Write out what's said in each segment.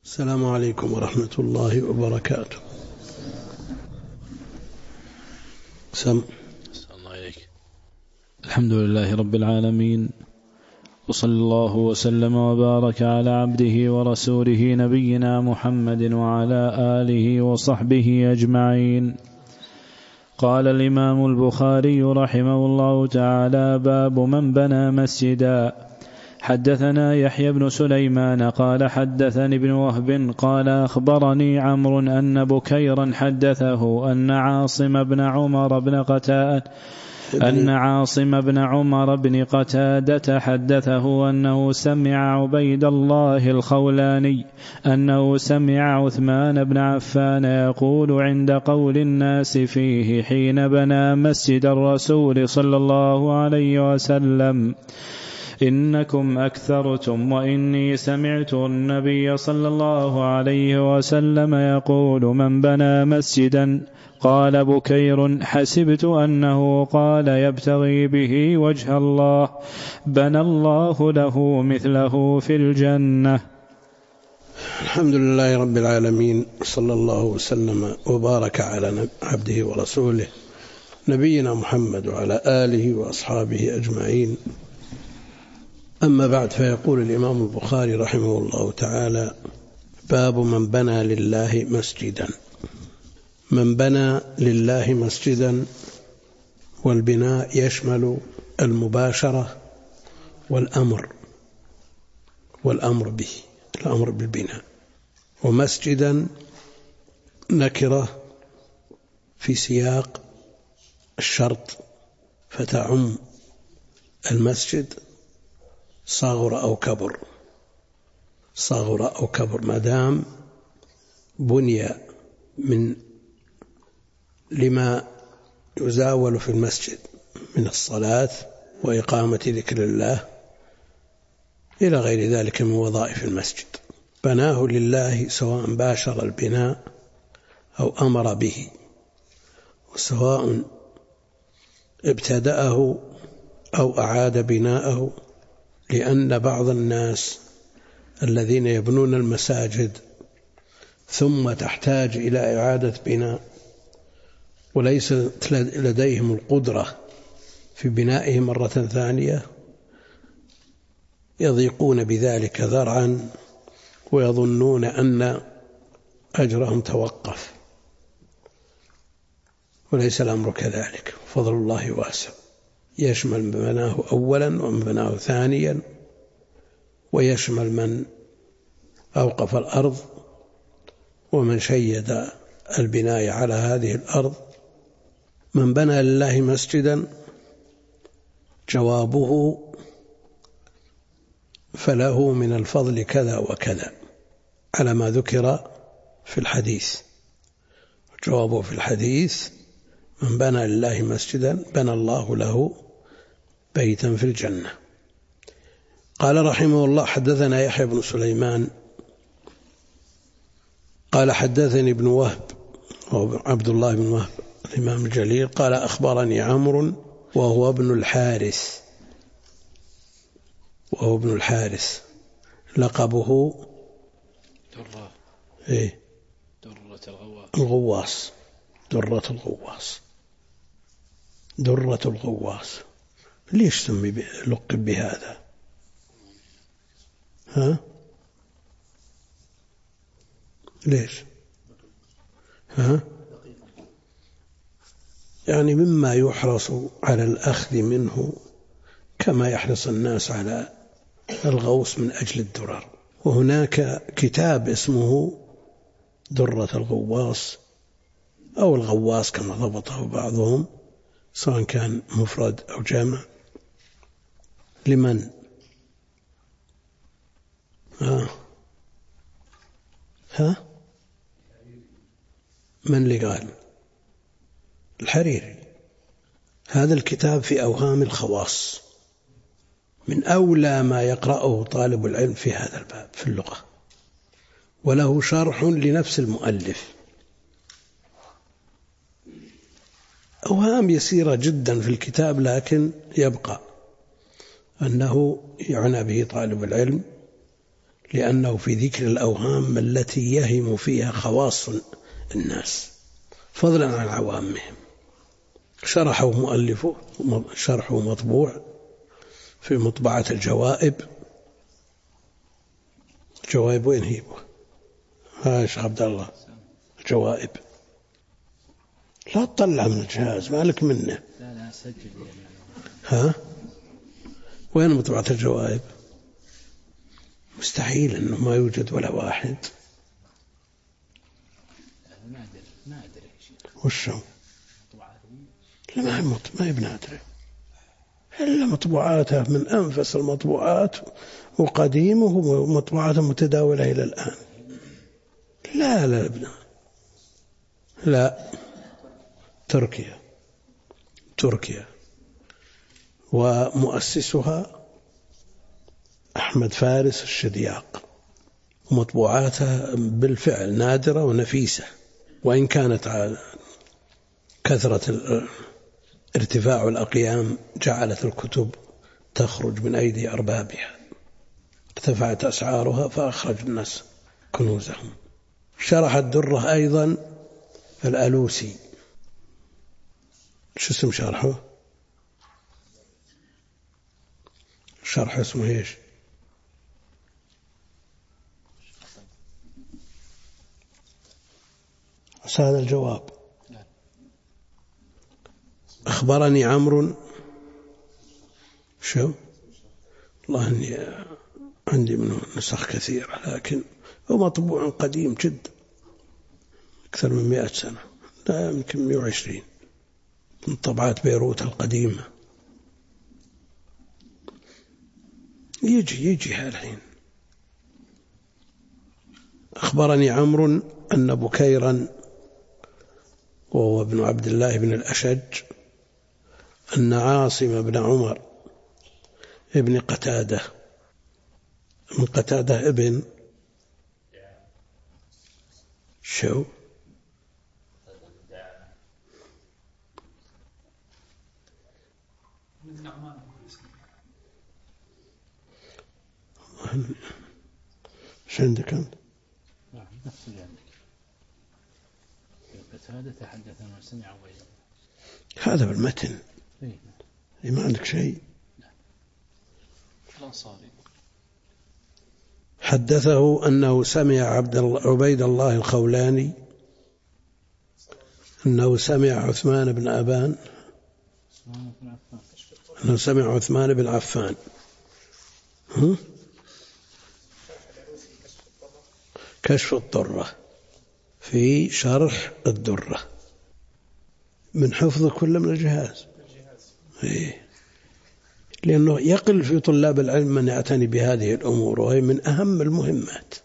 السلام عليكم ورحمة الله وبركاته. الله عليك. الحمد لله رب العالمين، وصلى الله وسلم وبارك على عبده ورسوله نبينا محمد وعلى آله وصحبه أجمعين. قال الإمام البخاري رحمه الله تعالى: باب من بنى مسجدا. حدثنا يحيى بن سليمان قال حدثني ابن وهب قال أخبرني عمرو أن بكيرا حدثه أن عاصم بن عمر بن قتادة حدثه أنه سمع عبيد الله الخولاني أنه سمع عثمان بن عفان يقول عند قول الناس فيه حين بنى مسجد الرسول صلى الله عليه وسلم: إنكم أكثرتم، وإني سمعت النبي صلى الله عليه وسلم يقول: من بنى مسجدا. قال بكير: حسبت أنه قال يبتغي به وجه الله، بنى الله له مثله في الجنة. الحمد لله رب العالمين، صلى الله وسلم وبارك على عبده ورسوله نبينا محمد وعلى آله وأصحابه أجمعين. أما بعد، فيقول الإمام البخاري رحمه الله تعالى: باب من بنى لله مسجدا. من بنى لله مسجدا، والبناء يشمل المباشرة والأمر به، الأمر بالبناء. ومسجدا نكرة في سياق الشرط، فتعم المسجد صغر أو كبر، ما دام بني لما يزاول في المسجد من الصلاة وإقامة ذكر الله إلى غير ذلك من وظائف المسجد. بناه لله سواء باشر البناء أو أمر به، وسواء ابتدأه أو أعاد بناءه، لأن بعض الناس الذين يبنون المساجد ثم تحتاج إلى إعادة بناء وليس لديهم القدرة في بنائه مرة ثانية، يضيقون بذلك ذرعا ويظنون أن أجرهم توقف، وليس الأمر كذلك. فضل الله واسع، يشمل من بناه أولا ومن بناه ثانيا، ويشمل من أوقف الأرض ومن شيد البناء على هذه الأرض. من بنى لله مسجدا، جوابه فله من الفضل كذا وكذا على ما ذكر في الحديث. جوابه في الحديث: من بنى لله مسجدا بنى الله له بيتا في الجنة. قال رحمه الله: حدثنا يحيى بن سليمان قال حدثني ابن وهب عبد الله بن وهب الإمام الجليل قال أخبرني عمرو وهو ابن الحارث لقبه درة الغواص. ليش سمي لقب بهذا؟ ليش؟ يعني مما يحرص على الأخذ منه كما يحرص الناس على الغوص من أجل الدرر. وهناك كتاب اسمه درة الغواص أو الغواص كما ضبطه بعضهم، سواء كان مفرد أو جمع. لمن؟ من اللي قال؟ الحريري. هذا الكتاب في أوهام الخواص، من أولى ما يقرأه طالب العلم في هذا الباب في اللغة، وله شرح لنفس المؤلف. أوهام يسيرة جدا في الكتاب، لكن يبقى أنه يعنى به طالب العلم لأنه في ذكر الأوهام التي يهم فيها خواص الناس فضلا عن عوامهم. شرحه مؤلفه شرحه مطبوع في مطبعة الجوائب. الجوائب وين هي؟ ها شيخ عبد الله جوائب. لا تطلع من الجهاز مالك منه. لا سجل. ها وين مطبعة الجوائب؟ مستحيل أنه ما يوجد ولا واحد. ما أدري وشو؟ لا ما بنادر إلا مطبوعاته من أنفس المطبوعات وقديمه ومطبوعاته متداولة إلى الآن. لا تركيا ومؤسسها أحمد فارس الشدياق، ومطبوعاتها بالفعل نادرة ونفيسة، وإن كانت على كثرة ارتفاع الأقيام جعلت الكتب تخرج من أيدي أربابها، ارتفعت أسعارها فأخرج الناس كنوزهم. شرح الدرة أيضا الألوسي. شو اسم شرحه؟ شرح اسمه ايش؟ هذا الجواب. أخبرني عمرو شو؟ والله أني عندي منه نسخ كثيرة، لكن هو مطبوع قديم جدا أكثر من 100 سنة، لا يمكن 120، من طبعات بيروت القديمة. يجي هالحين. أخبرني عمرو أن بكيرا وهو ابن عبد الله بن الأشج أن عاصم بن عمر ابن قتادة من قتادة ابن شو عندك أنت؟ نعم نفس اللي عندك. قتادة تحدث عن سمع عبيد. هذا بالمتن. ما عندك شيء. الأنصاري حدثه أنه سمع عبيد الله الخولاني أنه سمع عثمان بن أبان أنه سمع عثمان بن عفان كشف الضرة في شرح الدرة من حفظ كل من الجهاز. لأنه يقل في طلاب العلم من يعتني بهذه الأمور، وهي من أهم المهمات.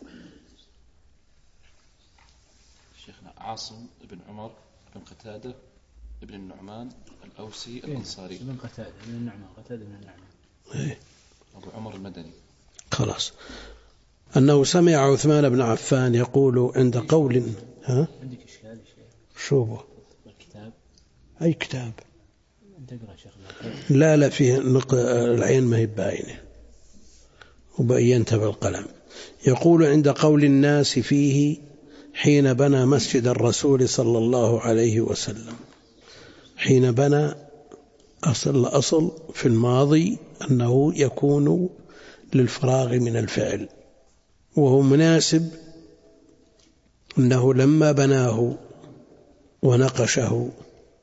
شيخنا عاصم بن عمر بن قتادة بن النعمان الأوسي الأنصاري. بن قتادة بن النعمان، قتادة بن النعمان أبو عمر المدني. خلاص. أنه سمع عثمان بن عفان يقول عند قول عندك إشكال شو بو الكتاب؟ أي كتاب؟ تقرأ شيخ؟ لا فيه العين ما هي باينة وبينتها بالقلم. يقول عند قول الناس فيه حين بنى مسجد الرسول صلى الله عليه وسلم. حين بنى أصل في الماضي أنه يكون للفراغ من الفعل، وهو مناسب أنه لما بناه ونقشه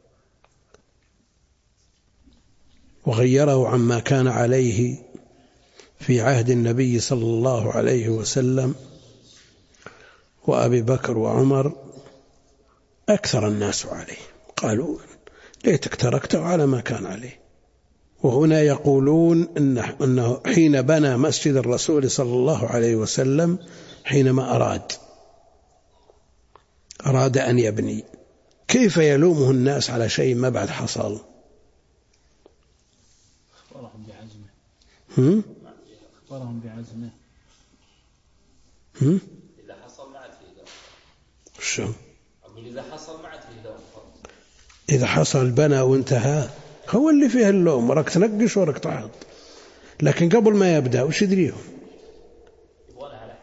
وغيره عما كان عليه في عهد النبي صلى الله عليه وسلم وأبي بكر وعمر، أكثر الناس عليه، قالوا ليتك تركته على ما كان عليه. وهنا يقولون أنه حين بنى مسجد الرسول صلى الله عليه وسلم حينما أراد أن يبني. كيف يلومه الناس على شيء ما بعد حصل؟ أخبرهم بعزمه. إذا حصل معت فيه شو؟ أقول إذا حصل معت فيه إذا حصل بنى وانتهى هو اللي فيه اللوم، وراك تنقش وراك تحط، لكن قبل ما يبدأ وش يدريهم؟ يبغونها على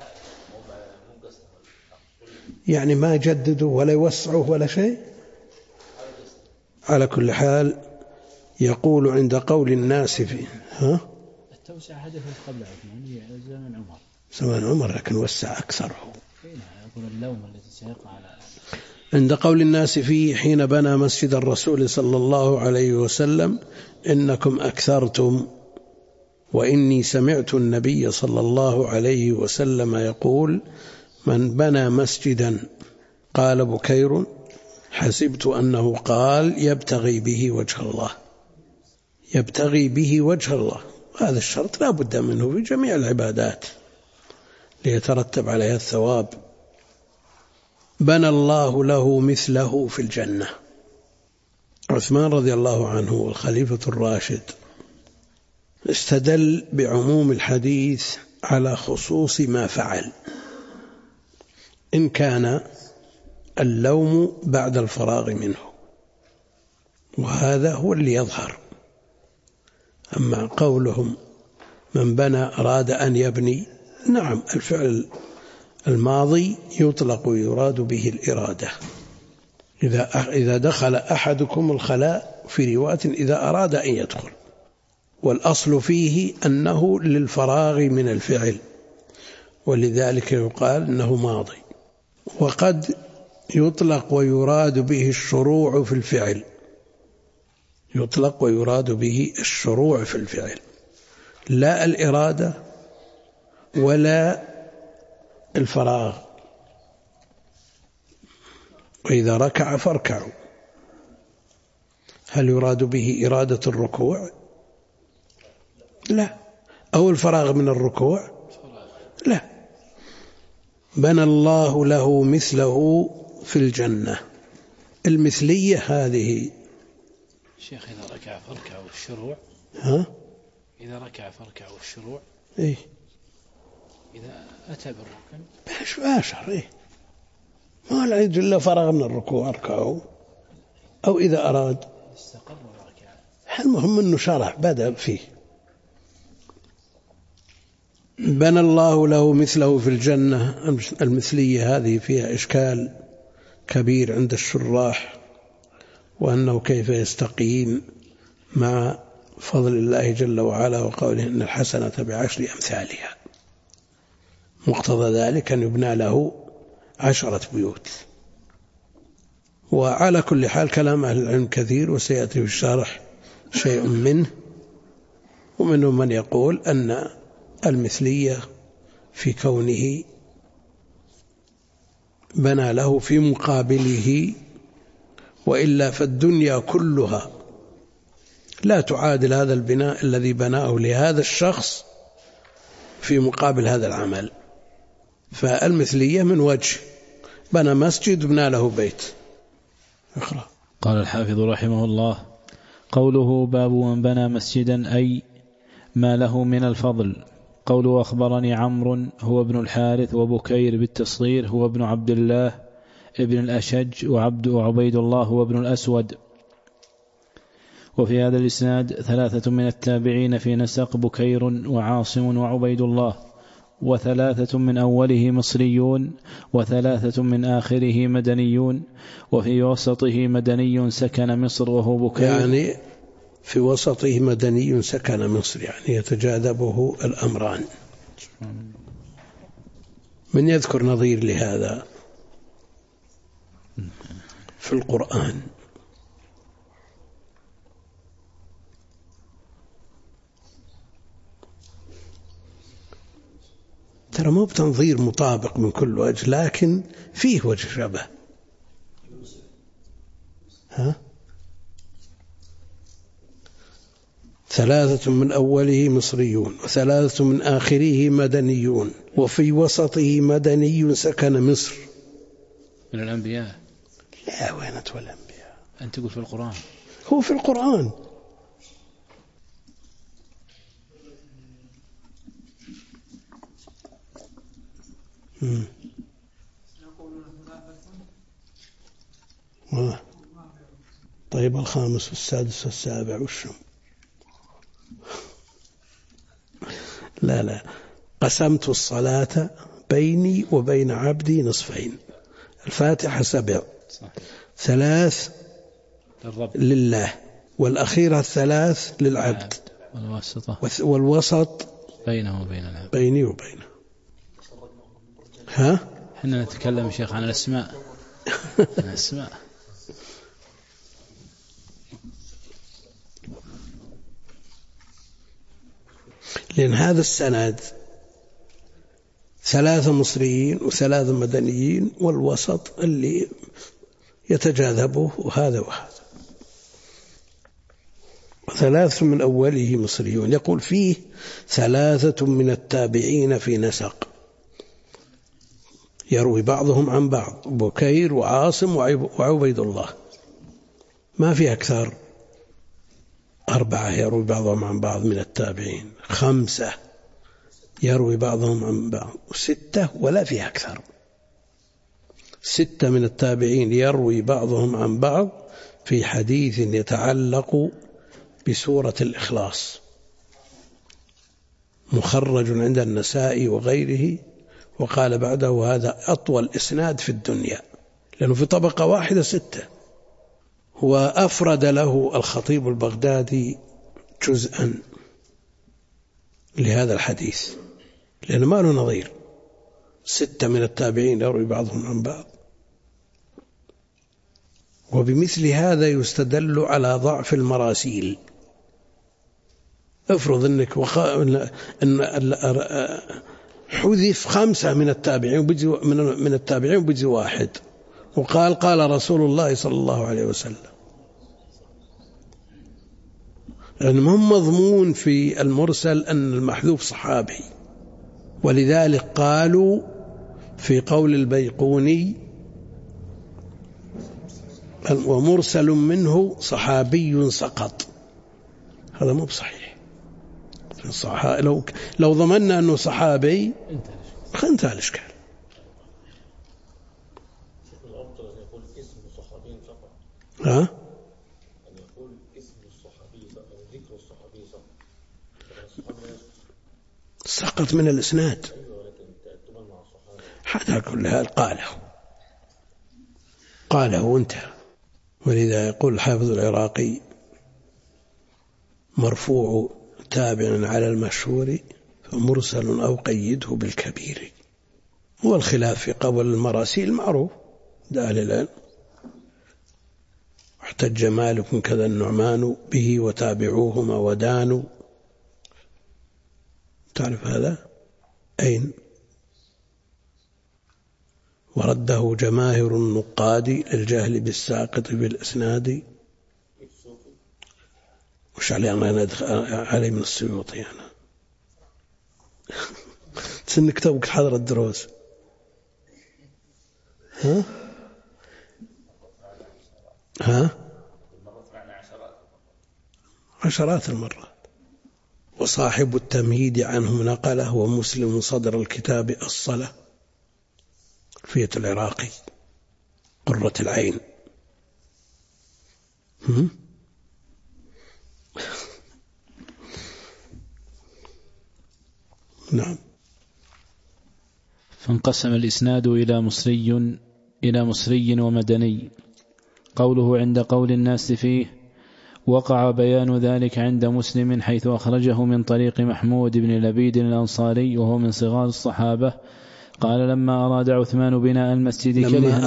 يعني ما يجددوا ولا يوسعوا ولا شيء. على كل حال يقول عند قول الناس في التوسعة حدثت قبل عثمان زمن عمر. زمن عمر لكن وسع أكثره. يقول اللوم الذي سيقع على عند قول الناس فيه حين بنى مسجد الرسول صلى الله عليه وسلم إنكم أكثرتم، وإني سمعت النبي صلى الله عليه وسلم يقول من بنى مسجدا، قال بكير حسبت أنه قال يبتغي به وجه الله، يبتغي به وجه الله. هذا الشرط لا بد منه في جميع العبادات ليترتب عليها الثواب. بنى الله له مثله في الجنة. عثمان رضي الله عنه والخليفة الراشد استدل بعموم الحديث على خصوص ما فعل، إن كان اللوم بعد الفراغ منه، وهذا هو اللي يظهر. أما قولهم من بنى أراد أن يبني، نعم الفعل الماضي يطلق ويراد به الإرادة. إذا دخل أحدكم الخلاء في رواية إذا أراد أن يدخل، والأصل فيه أنه للفراغ من الفعل، ولذلك يقال أنه ماضي. وقد يطلق ويراد به الشروع في الفعل، يطلق ويراد به الشروع في الفعل، لا الإرادة ولا الفراغ. وإذا ركع فاركعوا، هل يراد به إرادة الركوع؟ لا. أو الفراغ من الركوع؟ لا. بنى الله له مثله في الجنة. المثلية هذه شيخ إذا ركع فاركعوا الشروع. إذا ركع فاركعوا الشروع. إيه. إذا أتى بالركن باشر. إيه. ما لا يجوز إلا فرغ من الركوع أركعوا، أو إذا أراد استقر وركع. المهم أنه شرح بدأ فيه. بنى الله له مثله في الجنة. المثلية هذه فيها إشكال كبير عند الشراح، وأنه كيف يستقيم مع فضل الله جل وعلا وقوله إن الحسنة بعشر أمثالها. مقتضى ذلك أن يبنى له 10 بيوت. وعلى كل حال كلام أهل العلم كثير، وسيأتي في الشرح شيء منه. ومنهم من يقول أن المثلية في كونه بنى له في مقابله، وإلا فالدنيا كلها لا تعادل هذا البناء الذي بناه لهذا الشخص في مقابل هذا العمل. فالمثلية من وجه بنى مسجد بنى له بيت. اقرأ. قال الحافظ رحمه الله: قوله باب من بنى مسجدا أي ما له من الفضل. قوله أخبرني عمرو هو ابن الحارث، وبكير بالتصغير هو ابن عبد الله ابن الأشج، وعبيد الله هو ابن الأسود. وفي هذا الإسناد 3 من التابعين في نسق، بكير وعاصم وعبيد الله، و3 من أوله مصريون، و3 من آخره مدنيون، وفي وسطه مدني سكن مصر وهو بكير. يعني في وسطه مدني سكن مصر، يعني يتجاذبه الأمران. من يذكر نظير لهذا في القرآن؟ ترى مو بتنظير مطابق من كل وجه، لكن فيه وجه شبه. 3 من أوله مصريون، و3 من آخره مدنيون، وفي وسطه مدني سكن مصر. من الأنبياء؟ لا، وينت والأنبياء؟ أنت تقول في القرآن. هو في القرآن. طيب 5 والسادس والسابع وشو؟ لا قسمت الصلاة بيني وبين عبدي نصفين. الفاتحة 7 صحيح. 3 للرب لله، والأخيرة 3 للعبد، والوسط بينه وبين العبد، بيني وبينه. ها؟ احنا نتكلم شيخ عن الأسماء. الأسماء. لأن هذا السند 3 مصريين و3 مدنيين، والوسط اللي يتجاذبه وهذا وهذا، 3 من أوله مصريون. يقول فيه 3 من التابعين في نسق، يروي بعضهم عن بعض، بكير وعاصم وعبيد الله، ما في أكثر. 4 يروي بعضهم عن بعض من التابعين، 5 يروي بعضهم عن بعض، 6 ولا في أكثر. 6 من التابعين يروي بعضهم عن بعض في حديث يتعلق بسورة الإخلاص، مخرج عند النسائي وغيره، وقال بعده هذا أطول إسناد في الدنيا، لأنه في طبقة واحدة 6. وأفرد له الخطيب البغدادي جزءا لهذا الحديث، لأنه ما له نظير. 6 من التابعين يروي بعضهم عن بعض. وبمثل هذا يستدل على ضعف المراسيل. افرض أنك حذف 5 من التابعين وبيجي 1 وقال قال رسول الله صلى الله عليه وسلم، لأنهم مضمون في المرسل أن المحذوف صحابي، ولذلك قالوا في قول البيقوني ومرسل منه صحابي سقط. هذا مو بصحيح. لو ضمننا أنه صحابي انتهى الإشكال. الأفضل أن يقول اسم الصحابي فقط. ها؟ أن يقول اسم الصحابي فقط، ذكر الصحابي فقط. سقط من الإسناد. أيوة، ولكن تأدبا مع الصحابة. هذا كل هذا قاله وانتهى. ولذا يقول الحافظ العراقي مرفوع تابع على المشهور فمرسل أو قيده بالكبير. والخلاف في قبول المراسيل معروف ده أهل العلم. احتج مالك كذا النعمان به وتابعوهما ودانوا. تعرف هذا؟ أين؟ ورده جماهر النقاد للجهل بالساقط بالإسناد. وش علي من السيوطي أنا تسنك توك حضر الدروس. ها عشرات المرات. وصاحب التمهيد عنه نقله ومسلم صدر الكتاب الصلاة فية العراقي قرة العين. نعم. فانقسم الإسناد إلى مصري ومدني. قوله عند قول الناس فيه وقع بيان ذلك عند مسلم حيث أخرجه من طريق محمود بن لبيد الأنصاري وهو من صغار الصحابة. قال لما أراد عثمان بناء المسجد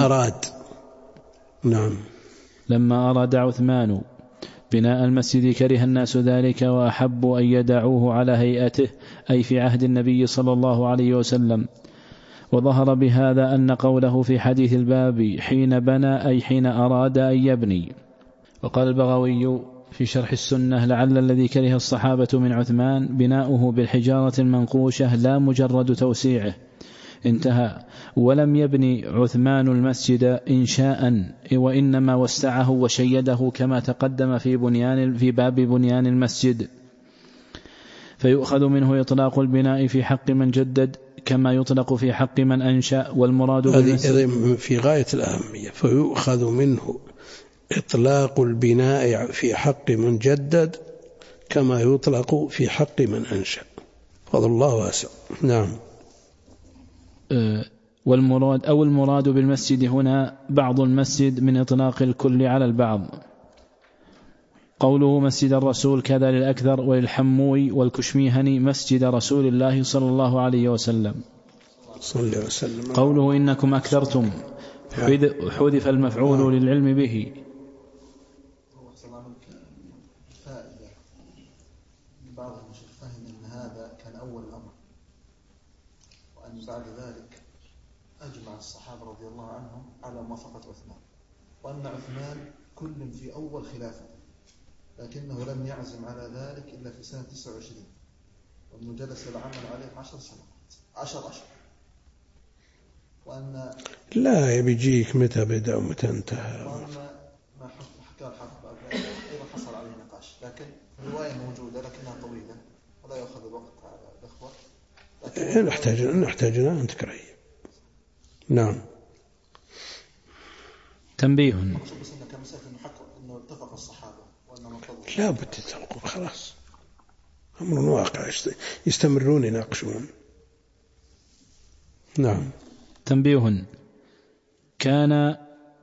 لما أراد عثمان بناء المسجد كره الناس ذلك وأحبوا أن يدعوه على هيئته، أي في عهد النبي صلى الله عليه وسلم. وظهر بهذا أن قوله في حديث الباب حين بنى أي حين أراد أن يبني. وقال البغوي في شرح السنة لعل الذي كره الصحابة من عثمان بناؤه بالحجارة المنقوشة لا مجرد توسيعه. انتهى. ولم يبني عثمان المسجد إنشاء وإنما وسعه وشيده كما تقدم في باب بنيان المسجد. فيؤخذ منه إطلاق البناء في حق من جدد كما يطلق في حق من أنشأ. والمراد هذه في غاية الأهمية. فيؤخذ منه إطلاق البناء في حق من جدد كما يطلق في حق من أنشأ. فضل الله واسع. نعم. المراد بالمسجد هنا بعض المسجد من إطلاق الكل على البعض. قوله مسجد الرسول كذا للأكثر، وللحموي والكشميهني مسجد رسول الله صلى الله عليه وسلم. قوله إنكم أكثرتم حذف المفعول للعلم به. بعضهم فهم أن هذا كان أول الأمر، وأن بعد ذلك أجمع الصحابة رضي الله عنهم على موافقة عثمان، وأن عثمان كل في أول خلافة، لكنه لم يعزم على ذلك إلا في سنة 29، وأنه جلس العمل عليه 10 أشهر، وأن لا يبيجيك متى بدأ ومتى انتهى، وأن ما حكى الحافظ أيضا حصل عليه نقاش، لكن الرواية موجودة لكنها طويلة ولا يأخذ الوقت على الأخوة، نحتاجنا أن تقرأي. نعم. تنبيه. بس إنه كان مسألة إنه اتفق الصحابة وأنه لا بد تتفقوا، خلاص أمر واقع يستمرون يناقشون. نعم. تنبيه. كان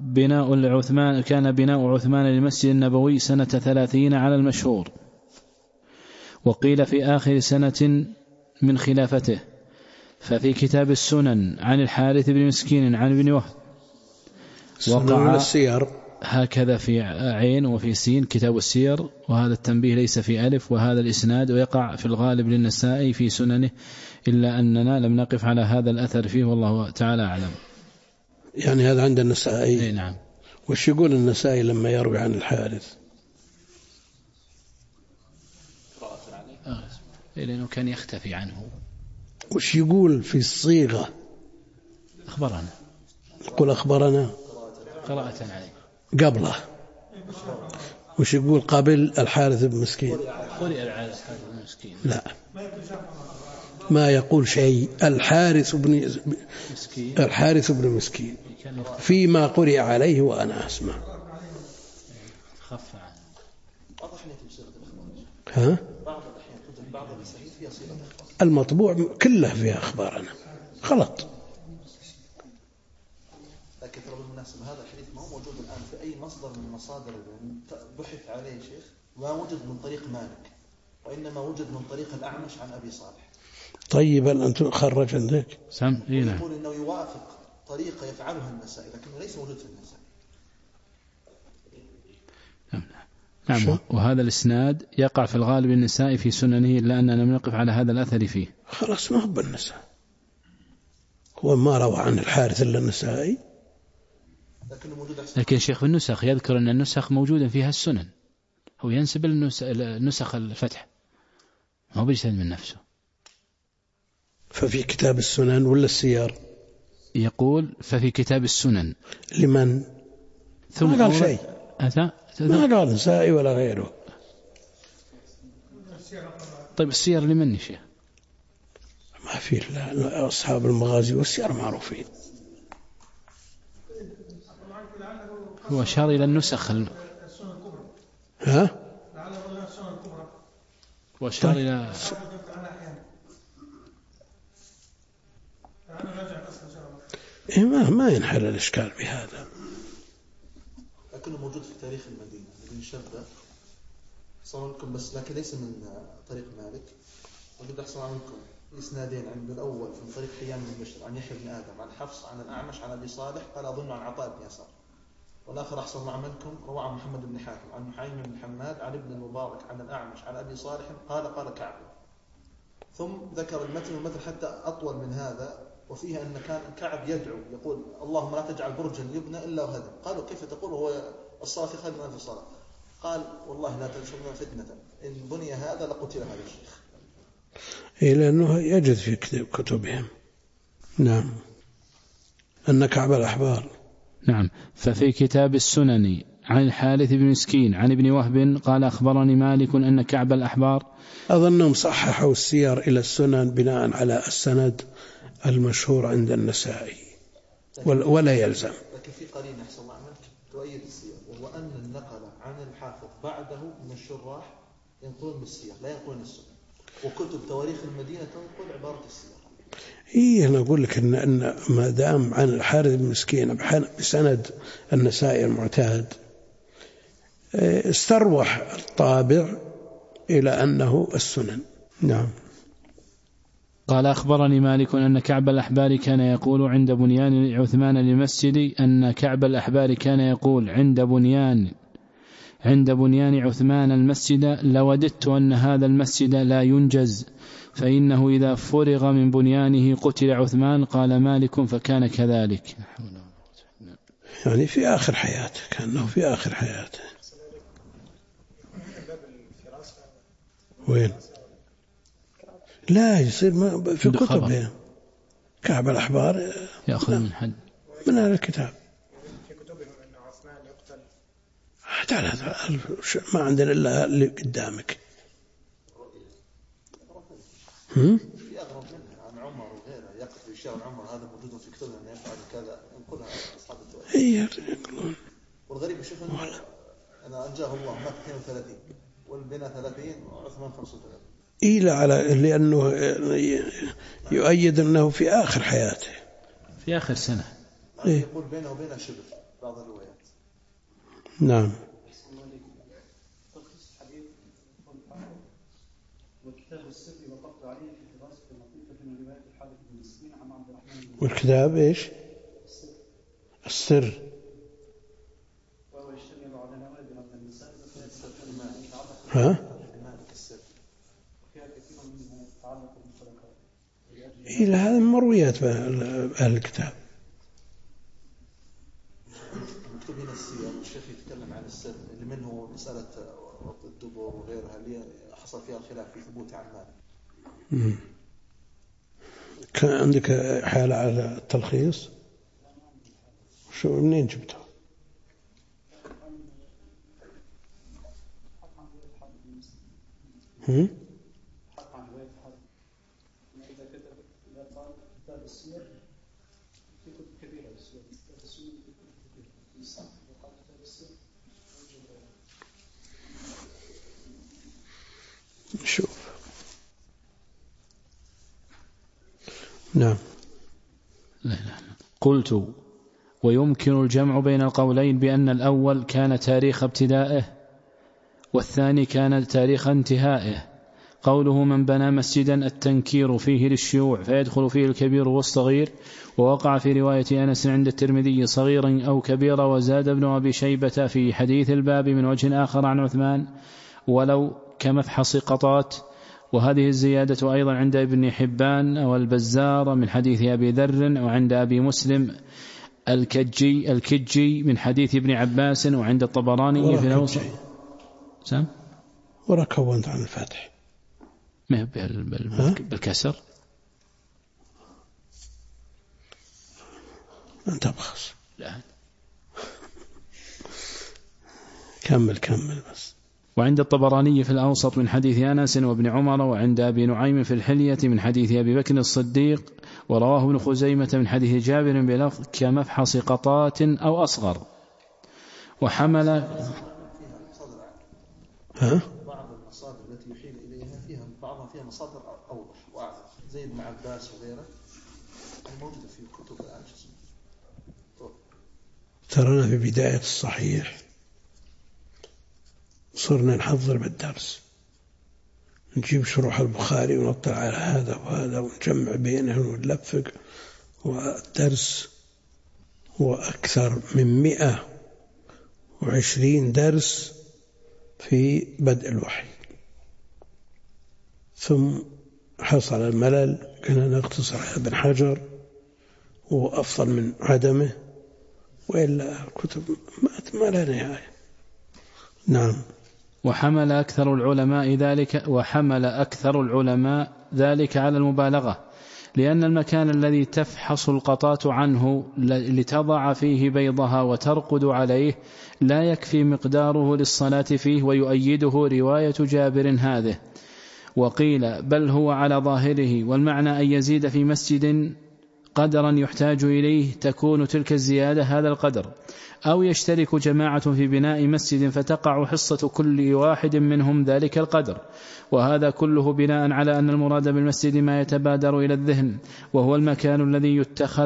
بناء عثمان للمسجد النبوي سنة 30 على المشهور، وقيل في آخر سنة من خلافته. ففي كتاب السنن عن الحارث بن مسكين عن ابن وهب وقع السير هكذا في عين وفي سين كتاب السير، وهذا التنبيه ليس في ألف، وهذا الإسناد ويقع في الغالب للنسائي في سننه، إلا أننا لم نقف على هذا الأثر فيه، والله تعالى أعلم. يعني هذا عند النسائي. نعم. وش يقول النسائي لما يروي عن الحارث؟ لأنه كان يختفي عنه. وش يقول في الصيغة؟ أخبرنا. يقول أخبرنا قراءة عليه قبله. وش يقول قبل الحارث بن مسكين؟ قرئ الحارث بن مسكين. لا، ما يقول شيء. الحارث بن مسكين فيما قرئ عليه وأنا أسمع. خف عنه. ها؟ المطبوع كله فيها أخبارنا غلط. لكن ترى بالمناسبة هذا الحديث ما هو موجود الآن في أي مصدر من المصادر بحث عليه شيخ، ما وجد من طريق مالك، وإنما وجد من طريق الأعمش عن أبي صالح. طيب أنت خرج عندك؟ يقول إنه يوافق طريقة يفعلها النسائي، لكنه ليس موجود في النسائي. نعم. وهذا الإسناد يقع في الغالب النسائي في سننه، إلا أننا لم نقف على هذا الأثر فيه. خلاص ما هو بالنسائي، هو ما روى عن الحارث إلا النسائي. لكن شيخ النسخ يذكر أن النسخ موجودة فيها السنن، هو ينسب النسخ الفتح، ما هو بيجتهد من نفسه. ففي كتاب السنن ولا السير؟ يقول ففي كتاب السنن. لمن؟ ثم ما قال شيء، ما قال نسائي ولا غيره. طيب السير لمن يا شيخ؟ ما في، لا أصحاب المغازي والسير معروفين. هو أشار إلى النسخ ها؟ وأشار إلى ما ينحل الإشكال بهذا. لكنه موجود في تاريخ المدينة ابن شبة صار لكم، بس لكن ليس من طريق مالك. وقد أحصل عنكم إسنادين، عند الأول من طريق حيان بن بشر عن يحيى بن آدم عن حفص عن الأعمش عن أبي صالح قال أظن عن عطاء بن يسار. والآخر أحصل معملكم روى عن محمد بن حاتم عن نعيم بن حماد عن ابن المبارك عن الأعمش عن أبي صالح قال كعب. ثم ذكر المتن حتى أطول من هذا، وفيه أن كان كعب يدعو يقول اللهم لا تجعل برجا يبنى إلا وهدم. قالوا كيف تقول وهو الصلاة خير من ألف صلاة؟ قال والله لا تنشرنا فتنة، إن بني هذا لقتل هذا الشيخ. لأنه يجد في كتبهم. نعم. أن كعب الأحبار. نعم. ففي كتاب السنن عن الحارث بن مسكين عن ابن وهب قال أخبرني مالك أن كعب الأحبار. أظنهم صححوا السير إلى السنن بناء على السند المشهور عند النسائي، ولا يلزم. لكن في قرينة أحسن الله عنك تؤيد السير، وهو أن النقل عن الحافظ بعده من الشراح ينقلون بالسير لا ينقلون السنن، وكتب تواريخ المدينة تنقل عبارة السير. إيه أنا أقول لك إن ما دام عن الحارث بن مسكين بسند النسائي المعتاد استروح الطابع إلى أنه السنن. نعم. قال أخبرني مالك أن كعب الأحبار كان يقول عند بنيان عثمان للمسجد أن كعب الأحبار كان يقول عند بنيان عثمان المسجد لوددت أن هذا المسجد لا ينجز فإنه إذا فرغ من بنيانه قتل عثمان. قال مالك فكان كذلك. يعني في آخر حياته، كأنه في آخر حياته. وين؟ لا يصير في كتب كعب الأحبار يأخذ من حد من هذا الكتاب. في كتبهم أن عثمان يقتل. تعال ما عندنا إلا اللي قدامك. في أغرب منها عن عمر وغيره يقتل يشاور عمر هذا موجود في كتبنا أن يفعل كذا ينقلها أصحاب التوحيد. يقولون. والغريب الشيخ أنا أنجاه الله مات 32 والبناء 30 وعثمان 35. إلى على لأنه يؤيد أنه في آخر حياته في آخر سنة. يقول بينه وبينه شبه بعض الروايات. نعم. والكتاب إيش؟ السر. ها؟ إلى هذا مرويات أهل الكتاب. مكتوب هنا السير الشيخ يتكلم عن السر اللي منه مسألة الدبر وغيرها اللي حصل فيها الخلاف في ثبوت عمان. كان عندك حالة على التلخيص؟ شو منين جبته؟ نشوف. نعم. قلت ويمكن الجمع بين القولين بأن الأول كان تاريخ ابتدائه والثاني كان تاريخ انتهائه. قوله من بنى مسجدا التنكير فيه للشيوع فيدخل فيه الكبير والصغير. ووقع في رواية أنس عند الترمذي صغيرا أو كبيرا. وزاد ابن أبي شيبة في حديث الباب من وجه آخر عن عثمان ولو كمفحص قطات. وهذه الزيادة أيضا عند ابن حبان والبزار من حديث أبي ذر وعند أبي مسلم الكجي من حديث ابن عباس وعند الطبراني في الأوسط. سام ورا كونت عن الفتح ما بالكسر أنت بخص. لا كمل بس. وعند الطبراني في الأوسط من حديث أنس وابن عمر وعند أبي نعيم في الحلية من حديث أبي بكر الصديق. ورواه ابن خزيمة من حديث جابر بلفظ كمفحص قطات أو أصغر. وحمل بعض المصادر التي يحيل إليها فيها بعضها فيها مصادر أوضح وأعلى زي ابن عباس وغيره الموجودة في كتب الآن. ترانا في بداية الصحيح صرنا نحضر بالدرس نجيب شروح البخاري ونطلع على هذا وهذا ونجمع بينهم ونلفق. والدرس هو أكثر من 120 درس في بدء الوحي. ثم حصل الملل كنا نقتصر على ابن حجر وأفضل من عدمه وإلا كتب ما لها نهاية. نعم. وحمل أكثر العلماء ذلك على المبالغة لأن المكان الذي تفحص القطات عنه لتضع فيه بيضها وترقد عليه لا يكفي مقداره للصلاة فيه. ويؤيده رواية جابر هذه. وقيل بل هو على ظاهره والمعنى أن يزيد في مسجد قدرا يحتاج إليه تكون تلك الزيادة هذا القدر، أو يشترك جماعة في بناء مسجد فتقع حصة كل واحد منهم ذلك القدر، وهذا كله بناء على أن المراد بالمسجد ما يتبادر إلى الذهن، وهو المكان الذي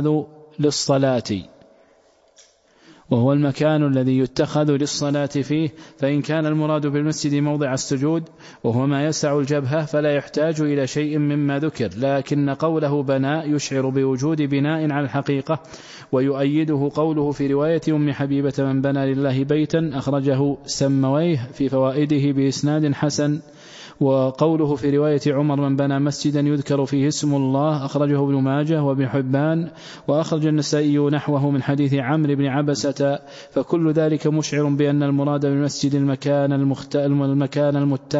يتخذ للصلاة فيه. فإن كان المراد بالمسجد موضع السجود وهو ما يسع الجبهة فلا يحتاج إلى شيء مما ذكر، لكن قوله بناء يشعر بوجود بناء على الحقيقة، ويؤيده قوله في رواية أم حبيبة من بنى لله بيتا أخرجه سمويه في فوائده بإسناد حسن، وقوله في رواية عمر من بنى مسجدا يذكر فيه اسم الله أخرجه ابن ماجه وابن حبان، وأخرج النسائي نحوه من حديث عمرو بن عبسة. فكل ذلك مشعر بأن المراد بالمسجد المكان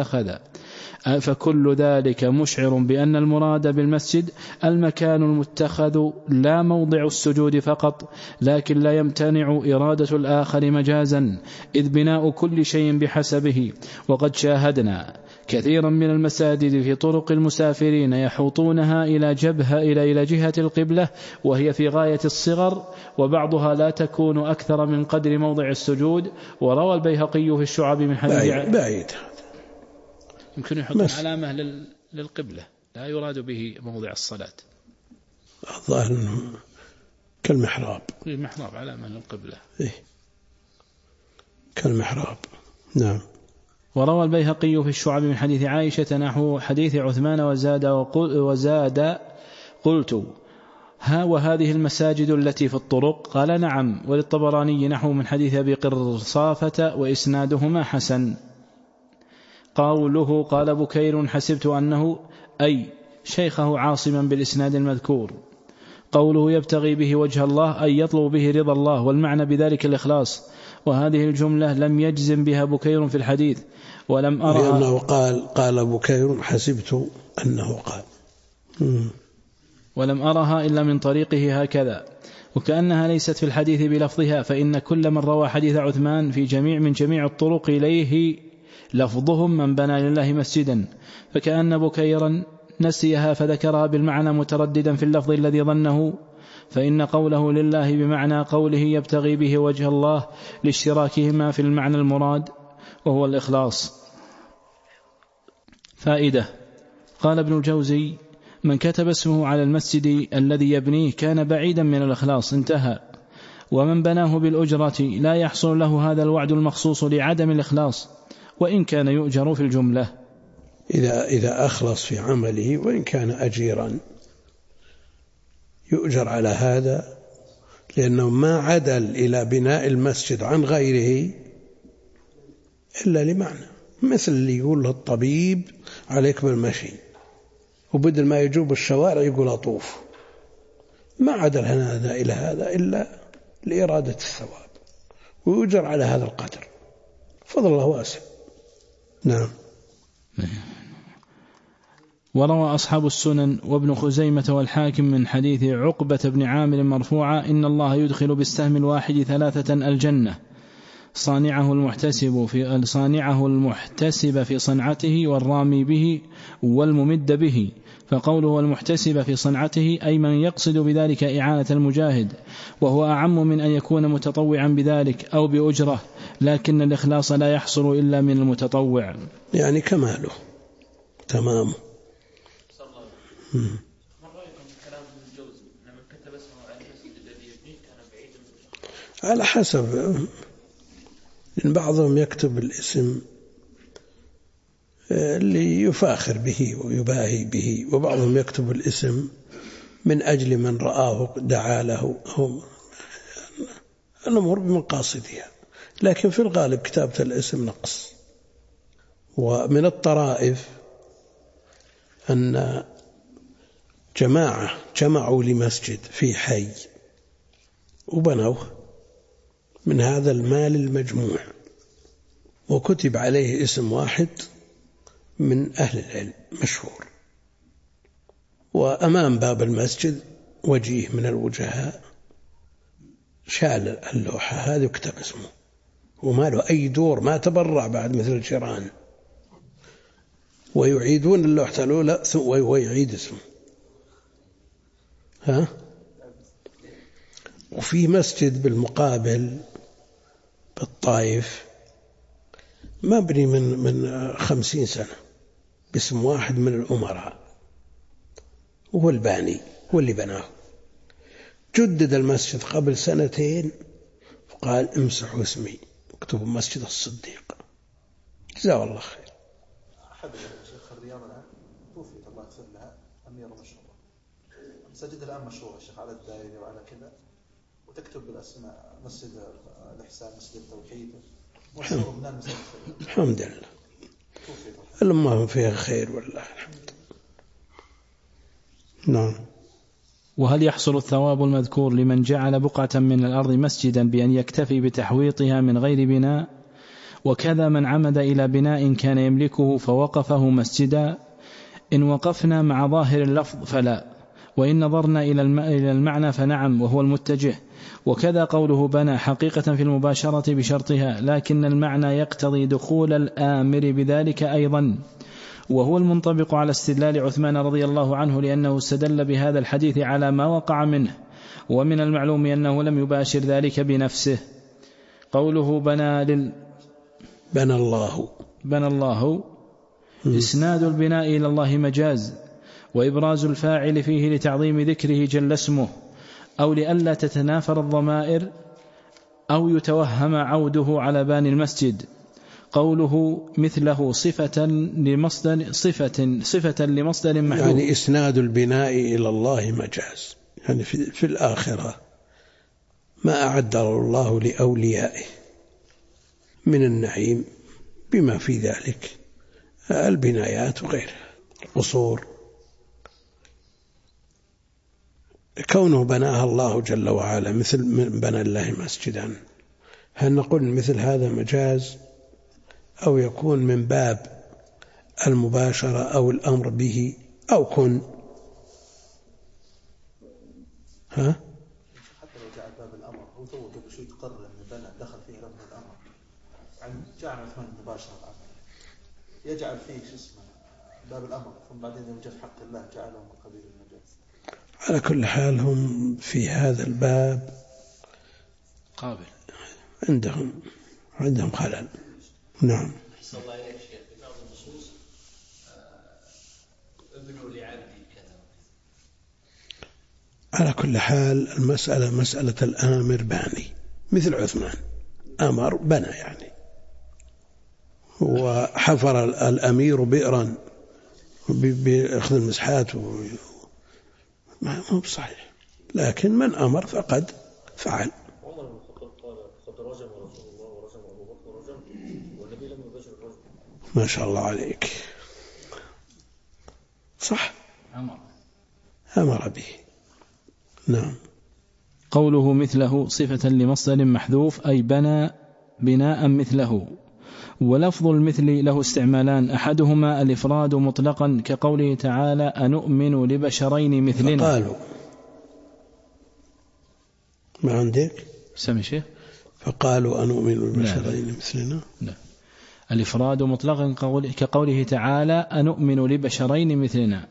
المتخذ لا موضع السجود فقط، لكن لا يمتنع إرادة الآخر مجازا، إذ بناء كل شيء بحسبه. وقد شاهدنا كثيرا من المساجد في طرق المسافرين يحوطونها إلى جهة القبلة وهي في غاية الصغر، وبعضها لا تكون أكثر من قدر موضع السجود. وروى البيهقي في الشعب من حديث بعيد يمكن يحطون علامة للقبلة لا يراد به موضع الصلاة، الظاهر كالمحراب، علامة للقبلة كالمحراب. نعم. وروى البيهقي في الشعب من حديث عائشة نحو حديث عثمان وزاد قلت وهذه المساجد التي في الطرق؟ قال نعم. وللطبراني نحو من حديث أبي قرصافة وإسنادهما حسن. قوله قال بكير حسبت أنه أي شيخه عاصما بالإسناد المذكور. قوله يبتغي به وجه الله أي يطلب به رضا الله، والمعنى بذلك الإخلاص، وهذه الجملة لم يجزم بها بكير في الحديث ولم أرها، لأنه قال بكير حسبت أنه قال ولم أرها إلا من طريقه هكذا، وكأنها ليست في الحديث بلفظها، فإن كل من روى حديث عثمان من جميع الطرق إليه لفظهم من بنى لله مسجدا، فكأن بكيرا نسيها فذكرها بالمعنى مترددا في اللفظ الذي ظنه، فإن قوله لله بمعنى قوله يبتغي به وجه الله لاشتراكهما في المعنى المراد وهو الإخلاص. فائدة. قال ابن الجوزي من كتب اسمه على المسجد الذي يبنيه كان بعيدا من الإخلاص، انتهى. ومن بناه بالأجرة لا يحصل له هذا الوعد المخصوص لعدم الإخلاص وإن كان يؤجر في الجملة. إذا أخلص في عمله وإن كان أجيرا يؤجر على هذا، لأنه ما عدل إلى بناء المسجد عن غيره إلا لمعنى، مثل اللي يقول له الطبيب عليك بالمشي وبدل ما يجوب الشوارع يقول أطوف، ما عدل هذا إلى هذا إلا لإرادة الثواب، ويؤجر على هذا القدر، فضل الله واسع. نعم. وروى أصحاب السنن وابن خزيمة والحاكم من حديث عقبة بن عامر مرفوعا إن الله يدخل بالسهم الواحد 3 الجنة، صانعه المحتسب في صنعته والرامي به والممد به. فقوله المحتسب في صنعته أي من يقصد بذلك إعانة المجاهد، وهو أعم من أن يكون متطوعا بذلك أو بأجرة، لكن الإخلاص لا يحصل إلا من المتطوع، يعني كماله تمامه. ما رأيكم من كلام ابن الجوزي لما كتب اسمه على المسجد الذي يبنيه كان بعيدا من الإخلاص؟ على حسب، إن بعضهم يكتب الاسم اللي يفاخر به ويباهي به، وبعضهم يكتب الاسم من أجل من رآه دعا له، الأمور بمقاصدها، لكن في الغالب كتابة الاسم نقص. ومن الطرائف أن جمعوا لمسجد في حي وبنوه من هذا المال المجموع، وكتب عليه اسم واحد من أهل العلم مشهور، وأمام باب المسجد وجيه من الوجهاء شال اللوحة هذه وكتب اسمه، وما له أي دور، ما تبرع بعد مثل الجيران، ويعيدون اللوحة الأولى ويعيد اسمه. وفي مسجد بالمقابل بالطائف مبني من 50 سنة باسم واحد من الأمراء، وهو الباني، هو اللي بناه. جدد المسجد قبل 2 سنين وقال امسحوا اسمي اكتبوا مسجد الصديق، جزاه الله خير. أحد الشيخ الرياض الآن توفيت الله يغفر لها أميرة مشهورة، مساجد الآن مشهورة الشيخ على الدائري وعلى كذا، وتكتب بالأسماء مسجد الإحسان، مسجد التوحيد، مشهور من المساجد. الحمد لله، اللهم فيها خير والله الحمد. نعم. وهل يحصل الثواب المذكور لمن جعل بقعة من الأرض مسجدا بأن يكتفي بتحويطها من غير بناء، وكذا من عمد إلى بناء كان يملكه فوقفه مسجدا؟ إن وقفنا مع ظاهر اللفظ فلا، وإن نظرنا إلى المعنى فنعم وهو المتجه. وكذا قوله بنى حقيقة في المباشرة بشرطها، لكن المعنى يقتضي دخول الآمر بذلك أيضا، وهو المنطبق على استدلال عثمان رضي الله عنه، لأنه استدل بهذا الحديث على ما وقع منه، ومن المعلوم أنه لم يباشر ذلك بنفسه. قوله بنى الله إسناد البناء إلى الله مجاز، وإبراز الفاعل فيه لتعظيم ذكره جل اسمه، أو لئلا تتنافر الضمائر، أو يتوهم عوده على باني المسجد. قوله مثله صفة لمصدر محذوف، يعني إسناد البناء إلى الله مجاز، يعني في الآخرة ما أعد الله لأوليائه من النعيم بما في ذلك البنايات وغيرها، القصور، كونه بناها الله جل وعلا مثل من بنى الله مسجدا. هل نقول مثل هذا مجاز، أو يكون من باب المباشرة أو الأمر به، أو كن حتى لو جاء باب الأمر هو تو قبل شوي تقرر أن بنى دخل فيه لفظ الأمر، عن جاء عثمان مباشرة الأمر يجعل فيه شو اسمه باب الأمر، ثم بعدين يوم جاء في حق الله جعله من قبيل المجاز. على كل حال هم في هذا الباب قابل، عندهم خلل. نعم. صلى الله عليه الشيخ في بعض النصوص ابنوا لعبدي كذا. على كل حال المسألة مسألة الآمر باني، مثل عثمان أمر بنى، يعني وحفر الأمير بئرا بأخذ المسحات ما هو بصحيح، لكن من أمر فقد فعل. عمر بن الخطاب قال قد رجم رسول الله ورجم أبو بكر ورجم، والنبي لم يباشر الرجم. ما شاء الله عليك، صح، أمر به. نعم. قوله مثله صفة لمصدر محذوف، أي بنى بناء مثله. ولفظ المثل له استعمالان، أحدهما الإفراد مطلقا كقوله تعالى أنؤمن لبشرين مثلنا. فقالوا ما عندك سمي شيء، فقالوا أنؤمن لبشرين مثلنا. لا. الإفراد مطلقا كقوله تعالى أنؤمن لبشرين مثلنا.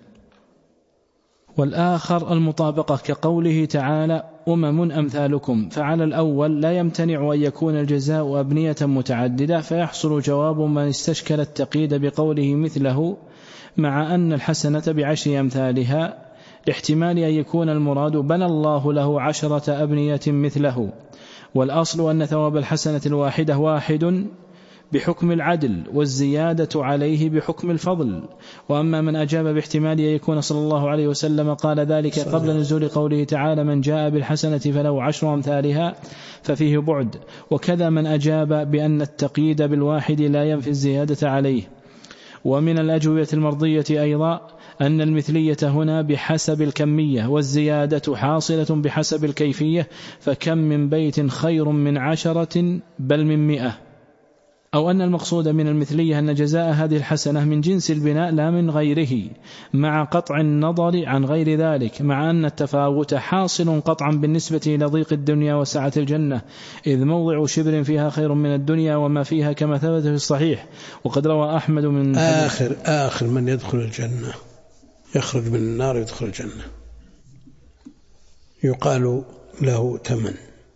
والآخر المطابقة كقوله تعالى أمم أمثالكم، فعلى الأول لا يمتنع أن يكون الجزاء أبنية متعددة، فيحصل جواب من استشكل التقييد بقوله مثله، مع أن الحسنة ب10 أمثالها، لاحتمال أن يكون المراد بنى الله له 10 أبنية مثله. والأصل أن ثواب الحسنة الواحدة واحد بحكم العدل، والزيادة عليه بحكم الفضل. وأما من أجاب باحتمال أن يكون صلى الله عليه وسلم قال ذلك قبل نزول قوله تعالى من جاء بالحسنة فله 10 أمثالها، ففيه بعد. وكذا من أجاب بأن التقييد بالواحد لا ينفي الزيادة عليه. ومن الأجوبة المرضية أيضا أن المثلية هنا بحسب الكمية، والزيادة حاصلة بحسب الكيفية، فكم من بيت خير من 10 بل من 100. أو أن المقصود من المثلية أن جزاء هذه الحسنة من جنس البناء لا من غيره، مع قطع النظر عن غير ذلك، مع أن التفاوت حاصل قطعا بالنسبة إلى ضيق الدنيا وسعة الجنة، إذ موضع شبر فيها خير من الدنيا وما فيها، كما ثبت في الصحيح. وقد روى أحمد من آخر من يدخل الجنة يخرج من النار يدخل الجنة، يقال له تمن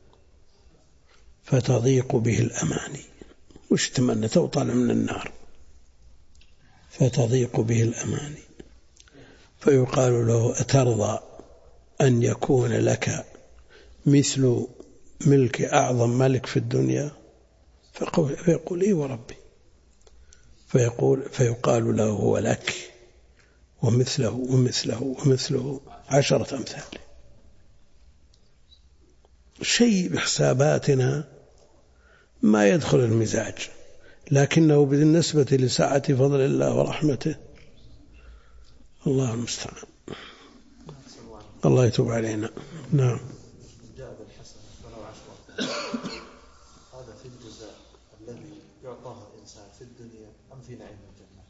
فتضيق به الأماني. وش تمنى؟ توطن من النار، فتضيق به الأماني، فيقال له أترضى أن يكون لك مثل ملك أعظم ملك في الدنيا؟ فيقول إيه وربي، فيقال له هو لك ومثله ومثله ومثله 10 أمثاله. شيء بحساباتنا ما يدخل المزاج، لكنه بالنسبة لسعة فضل الله ورحمته الله المستعان. الله يتوب علينا. نعم. جاء بالحسنة ولو 10، هذا في الجزاء الذي يعطاه الإنسان في الدنيا أم في نعيم الجنة؟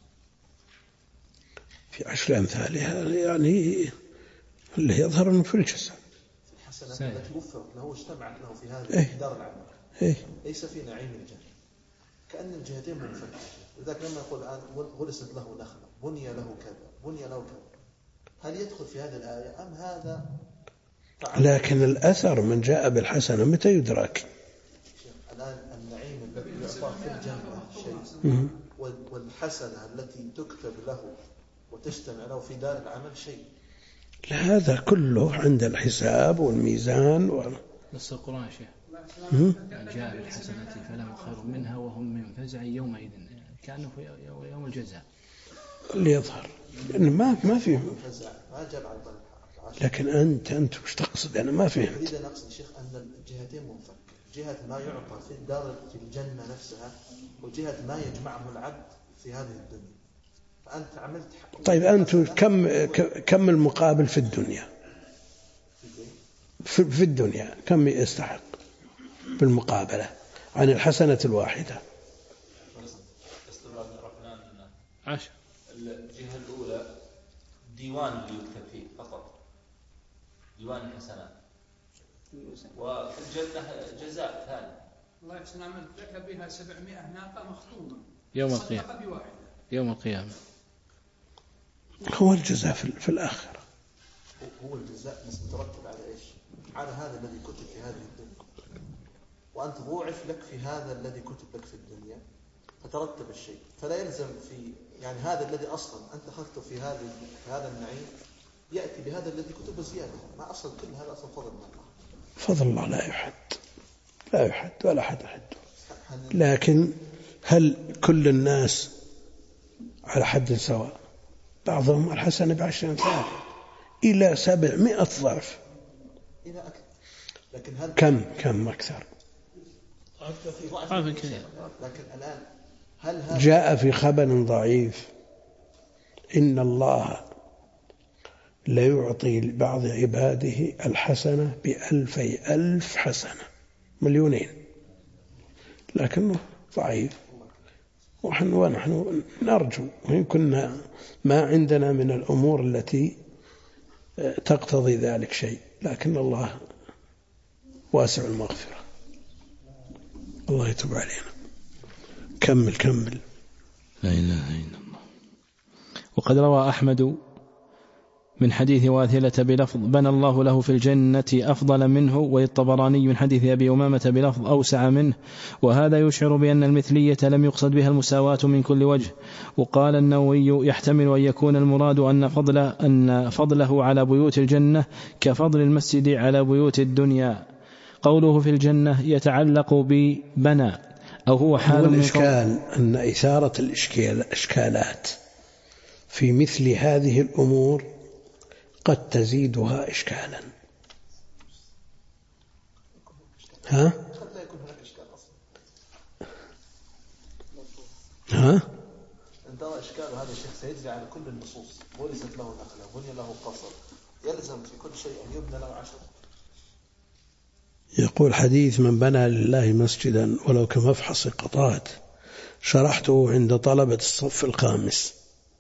في 10 أمثالها، يعني اللي يظهر أنه في الجزاء. الحسنة التي وفرت له اجتمعت له في هذه دار العمل، ليس في نعيم الجنة، كأن الجهتين منفكة. لذلك لما يقول الآن غرست له نخلة، بني له كذا، بني له كذا، هل يدخل في هذه الآية أم هذا؟ لكن الأثر من جاء بالحسنة متى يدرك؟ الآن النعيم الذي يعطى في الجنة شيء، والحسنة التي تكتب له وتجتمع له في دار العمل شيء. هذا كله عند الحساب والميزان نص القرآن شيخ جاء بالحسنة فله خير منها وهم من فزع يومئذ، كأنه في يوم الجزاء اللي يظهر ما فيه فزع، ما جاب على البلد. لكن أنت وش تقصد؟ أنا ما فهمت. أريد أن أقصد شيخ أن الجهتين منفكة، جهة ما يعطى في الدار في الجنة نفسها، وجهة ما يجمعه العبد في هذه الدنيا. فأنت عملت طيب أنت كم المقابل في الدنيا؟ في الدنيا كم يستحق بالمقابلة عن الحسنة الواحدة؟ 10. الجهة الأولى ديوان اللي يكتب فيه فقط، ديوان الحسنات، وفي الجنة جزاء ثاني. الله يحسن عمل ذكر بها 700 ناقة مختومة يوم القيامة. يوم القيامة هو الجزاء في الآخرة. هو الجزاء بس مترتب على إيش؟ على هذا الذي كتب في هذه الدنيا، وأنت ضوعف لك في هذا الذي كتب لك في الدنيا، فترتب الشيء. فلا يلزم في يعني هذا الذي أصلا أنت أخذته في هذا النعيم يأتي بهذا الذي كتب زيادة، ما أصل كل هذا أصلا فضل الله. فضل الله لا يحد ولا أحد أحد. لكن هل كل الناس على حد سواء؟ بعضهم الحسنة ب10 أمثال إلى 700 ضعف. إلى أكثر. لكن هل كم أكثر؟ لكن الآن هل جاء في خبر ضعيف إن الله لا يعطي لبعض عباده الحسنة ب2000 حسنة، 2,000,000، لكنه ضعيف. ونحن نرجو، وإن كنا ما عندنا من الأمور التي تقتضي ذلك شيء، لكن الله واسع المغفرة. الله يتوب علينا. كمل. لا إله إلا الله. وقد روى أحمد من حديث واثلة بلفظ بنى الله له في الجنة أفضل منه، والطبراني من حديث أبي أمامة بلفظ أوسع منه، وهذا يشعر بأن المثلية لم يقصد بها المساواة من كل وجه. وقال النووي يحتمل أن يكون المراد أن فضله على بيوت الجنة كفضل المسجد على بيوت الدنيا. قوله في الجنة يتعلق ببنى أو هو حال من الإشكال أن إثارة الإشكالات في مثل هذه الأمور قد تزيدها إشكالا. قد لا يكون هناك إشكال أصلا. أن ترى إشكال هذا الشيخ سيجري على كل النصوص. وليست له نخلة، بني له قصر، يلزم في كل شيء أن يبنى له 10. يقول حديث من بنى لله مسجدا ولو كمفحص قطات شرحته عند طلبة الصف الخامس،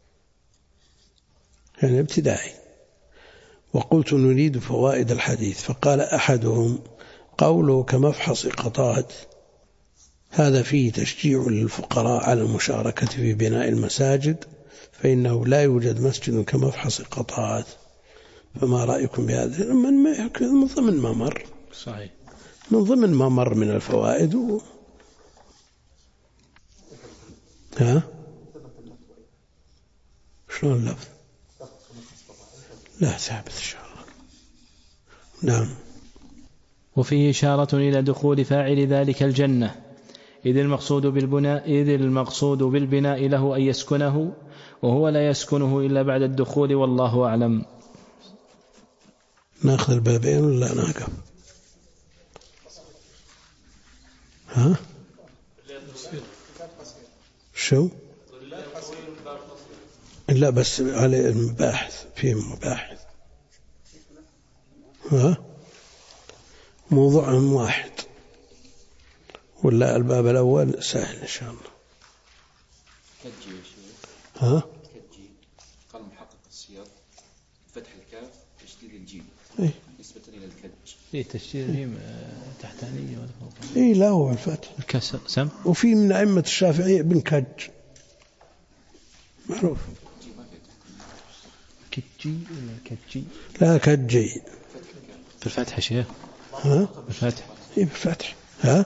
يعني ابتدائي، وقلت نريد فوائد الحديث، فقال أحدهم قوله كمفحص قطات هذا فيه تشجيع للفقراء على المشاركة في بناء المساجد، فإنه لا يوجد مسجد كمفحص قطات. فما رأيكم بهذا؟ من ضمن ما مر صحيح. من ضمن ما مر من الفوائد ها شلون اللفظ؟ لا ثابت إن شاء الله. نعم. وفيه إشارة إلى دخول فاعل ذلك الجنة، إذ المقصود بالبناء له أن يسكنه، وهو لا يسكنه إلا بعد الدخول، والله أعلم. ناخذ البابين ولا ناقف؟ ها؟ شو؟ لا بس على المباحث، فيه مباحث. ها؟ موضوعهم واحد، ولا الباب الأول سهل إن شاء الله. كجي يا شيخ. ها؟ كجي قال محقق السياق فتح الكاف تشديد الجيم نسبة إلى الكج. إيه تشديد الجيم تحتانية ولا فوق؟ إيه لا هو الفتح الكسر سم. وفي من أئمة الشافعية ابن كج معروف. كجي ولا كجي؟ لا كجي بالفتح شيخ. ها؟ بالفتح. إيه بالفتح. ها؟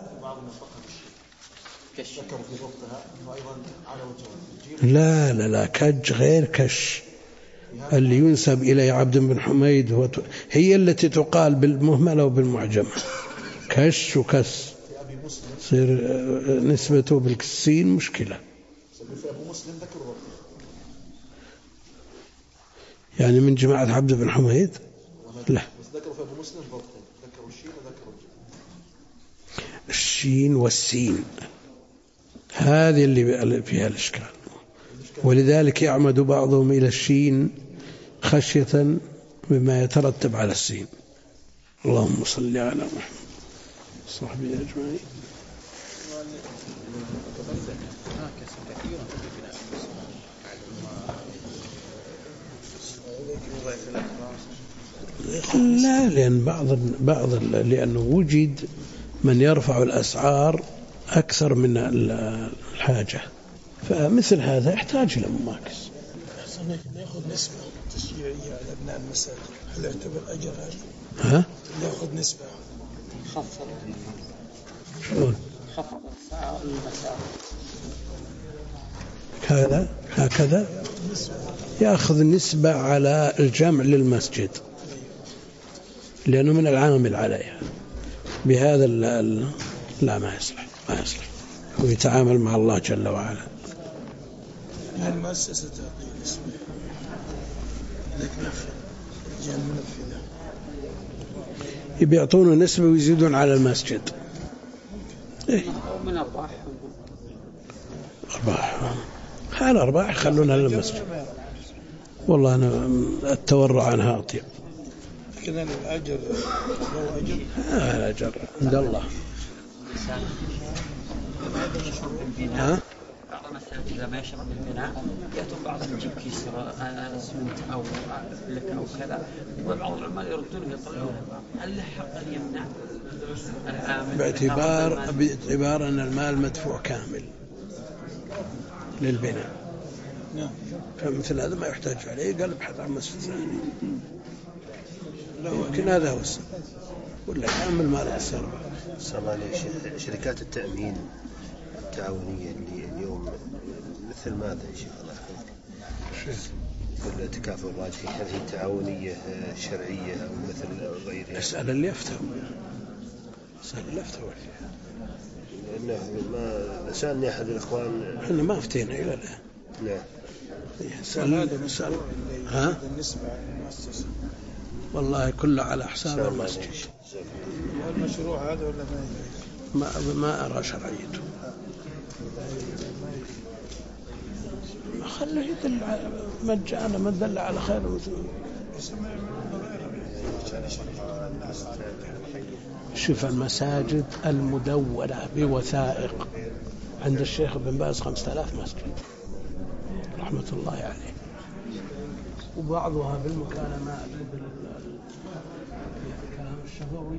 لا لا لا كج غير كش. اللي ينسب إليه عبد بن حميد هي التي تقال بالمهملة وبالمعجمة. كش وكس يصير نسبته بالكسين مشكلة. يعني من جماعة عبد بن حميد لا. الشين والسين هذه اللي فيها الإشكال، ولذلك يعمد بعضهم إلى الشين خشية مما يترتب على السين. اللهم صل على محمد وصحبه أجمعين. لا لأن لأنه وجد من يرفع الأسعار أكثر من الحاجة، فمثل هذا يحتاج إلى مماكس. يأخذ نسبة تشجيعية على أبناء المساجد، هل يعتبر أجر هذا؟ ها؟ يأخذ نسبة خفض. شلون؟ خفض أسعار المساجد. هكذا يأخذ نسبة على الجمع للمسجد لأنه من العامل عليها. بهذا لا ما يصلح ويتعامل مع الله جل وعلا. المؤسسة تعطي نسبة يبيعطونه نسبة ويزيدون على المسجد. إيه؟ من أرباح الأرباح يخلونها للمسجد. والله أنا التورع عنها أطيب. لكن الأجر لو أجر الأجر عند الله. ها؟ بعض المساجد لما يشرب البناء يأتون بعضهم يجيب كيس اسمنت أو لك أو كذا، وبعض العمال يردون يطلعون. هل له حق أن يمنع باعتبار أن المال مدفوع كامل للبناء؟ فمثل هذا ما يحتاج عليه، قال ابحث عن مسجد ثاني. لكن هذا هو السبب، ولا كامل مال السرب. شركات التأمين التعاونية اللي اليوم مثل ماذا يا شيخ الله يحفظك؟ مثل تكافل الراجحي، هل هي تعاونية شرعية أو مثل غيرها؟ اسأل اللي يفتوا فيها. لأنه ما سألني أحد الإخوان. إحنا ما فتينا إلى الآن. نعم. سأل. ها؟ بالنسبة للمؤسسة. والله كله على حساب المسجد. المشروع هذا ولا ما أرى شرعيته. خليه يدل على مجانا، ما دل على خير مثله. شوف المساجد المدونة بوثائق عند الشيخ بن باز 5000 مسجد رحمة الله عليه، وبعضها بالمكالمات بالكلام الشفوي.